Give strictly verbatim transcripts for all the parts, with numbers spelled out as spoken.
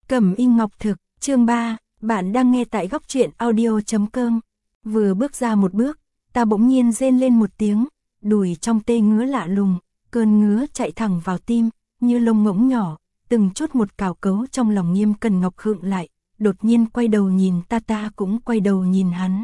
Cẩm Y Ngọc Thực, chương ba, bạn đang nghe tại góc truyện audio chấm com. Vừa bước ra một bước, ta bỗng nhiên rên lên một tiếng, đùi trong tê ngứa lạ lùng, cơn ngứa chạy thẳng vào tim, như lông ngỗng nhỏ, từng chút một cào cấu trong lòng Nghiêm Cẩn Ngọc khựng lại, đột nhiên quay đầu nhìn ta, ta cũng quay đầu nhìn hắn.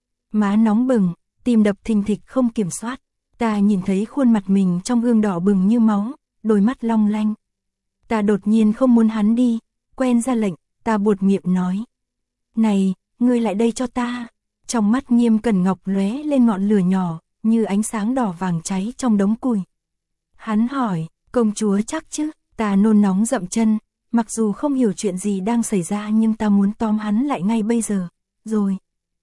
Má nóng bừng, tim đập thình thịch không kiểm soát, ta nhìn thấy khuôn mặt mình trong gương đỏ bừng như máu, đôi mắt long lanh. Ta đột nhiên không muốn hắn đi, quen ra lệnh, ta buột miệng nói. Này, ngươi lại đây cho ta. Trong mắt Nghiêm Cẩn Ngọc lóe lên ngọn lửa nhỏ, như ánh sáng đỏ vàng cháy trong đống củi. Hắn hỏi, công chúa chắc chứ? Ta nôn nóng dậm chân, mặc dù không hiểu chuyện gì đang xảy ra nhưng ta muốn tóm hắn lại ngay bây giờ. Rồi,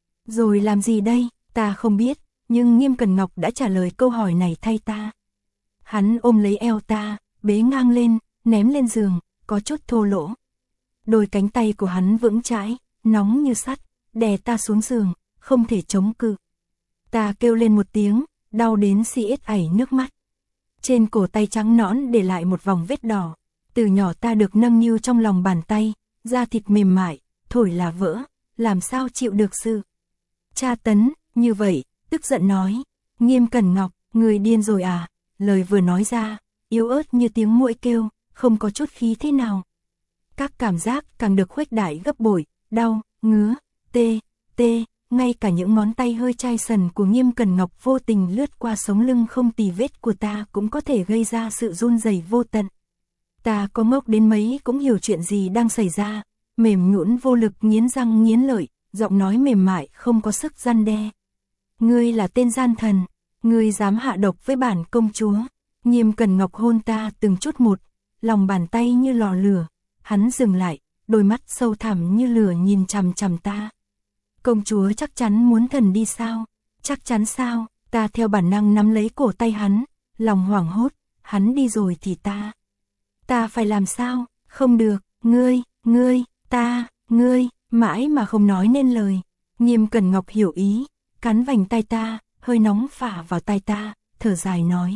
rồi làm gì đây? Ta không biết, nhưng Nghiêm Cẩn Ngọc đã trả lời câu hỏi này thay ta. Hắn ôm lấy eo ta, bế ngang lên, ném lên giường, có chút thô lỗ. Đôi cánh tay của hắn vững chãi, nóng như sắt, đè ta xuống giường, không thể chống cự. Ta kêu lên một tiếng, đau đến xì ết ảy nước mắt. Trên cổ tay trắng nõn để lại một vòng vết đỏ. Từ nhỏ ta được nâng niu trong lòng bàn tay, da thịt mềm mại, thổi là vỡ, làm sao chịu được sự tra tấn như vậy, tức giận nói. Nghiêm Cẩn Ngọc, người điên rồi à? Lời vừa nói ra, yếu ớt như tiếng muỗi kêu, không có chút khí thế nào. Các cảm giác càng được khuếch đại gấp bội, đau, ngứa, tê, tê, ngay cả những ngón tay hơi chai sần của Nghiêm Cẩn Ngọc vô tình lướt qua sống lưng không tì vết của ta cũng có thể gây ra sự run rẩy vô tận. Ta có ngốc đến mấy cũng hiểu chuyện gì đang xảy ra, mềm nhũn vô lực nghiến răng nghiến lợi, giọng nói mềm mại không có sức răn đe. Ngươi là tên gian thần, ngươi dám hạ độc với bản công chúa. Nghiêm Cẩn Ngọc hôn ta từng chút một, lòng bàn tay như lò lửa. Hắn dừng lại, đôi mắt sâu thẳm như lửa nhìn chằm chằm ta. Công chúa chắc chắn muốn thần đi sao? Chắc chắn sao? Ta theo bản năng nắm lấy cổ tay hắn, lòng hoảng hốt, hắn đi rồi thì ta. Ta phải làm sao? Không được, ngươi, ngươi, ta, ngươi, mãi mà không nói nên lời. Nghiêm Cẩn Ngọc hiểu ý, cắn vành tay ta, hơi nóng phả vào tai ta, thở dài nói.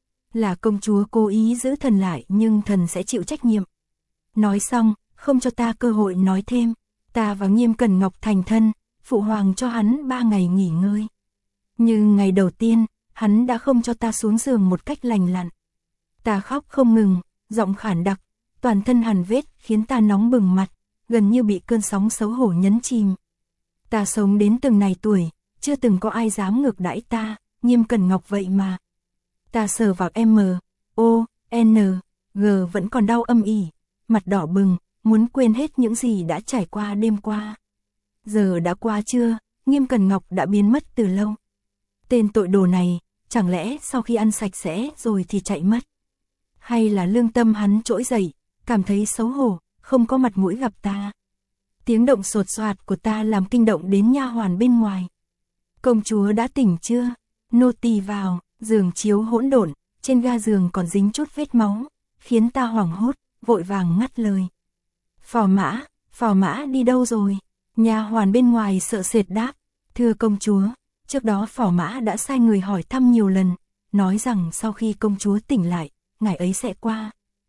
Là công chúa cố ý giữ thần lại nhưng thần sẽ chịu trách nhiệm. Nói xong, không cho ta cơ hội nói thêm, ta và Nghiêm Cẩn Ngọc thành thân, phụ hoàng cho hắn ba ngày nghỉ ngơi. Nhưng ngày đầu tiên, hắn đã không cho ta xuống giường một cách lành lặn. Ta khóc không ngừng, giọng khản đặc, toàn thân hằn vết khiến ta nóng bừng mặt, gần như bị cơn sóng xấu hổ nhấn chìm. Ta sống đến từng này tuổi, chưa từng có ai dám ngược đãi ta, Nghiêm Cẩn Ngọc vậy mà. Ta sờ vào M, O, N, G vẫn còn đau âm ỉ, mặt đỏ bừng, muốn quên hết những gì đã trải qua đêm qua. Giờ đã qua chưa, Nghiêm Cẩn Ngọc đã biến mất từ lâu. Tên tội đồ này, chẳng lẽ sau khi ăn sạch sẽ rồi thì chạy mất? Hay là lương tâm hắn trỗi dậy, cảm thấy xấu hổ, không có mặt mũi gặp ta? Tiếng động sột soạt của ta làm kinh động đến nha hoàn bên ngoài. Công chúa đã tỉnh chưa? Nô tỳ vào, giường chiếu hỗn độn, trên ga giường còn dính chút vết máu, khiến ta hoảng hốt, vội vàng ngắt lời. Phò mã, phò mã đi đâu rồi? Nha hoàn bên ngoài sợ sệt đáp. Thưa công chúa, trước đó phò mã đã sai người hỏi thăm nhiều lần, nói rằng sau khi công chúa tỉnh lại, ngài ấy sẽ qua.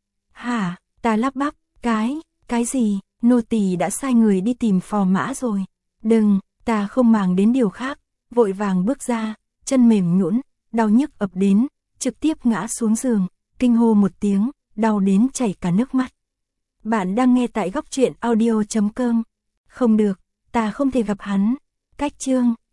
Hả? Ta lắp bắp, cái, cái gì? Nô tỳ đã sai người đi tìm phò mã rồi. Đừng, ta không màng đến điều khác, vội vàng bước ra, chân mềm nhũn, đau nhức ập đến, trực tiếp ngã xuống giường, kinh hô một tiếng, đau đến chảy cả nước mắt. Bạn đang nghe tại góc truyện audio chấm com. Không được, ta không thể gặp hắn. Cách chương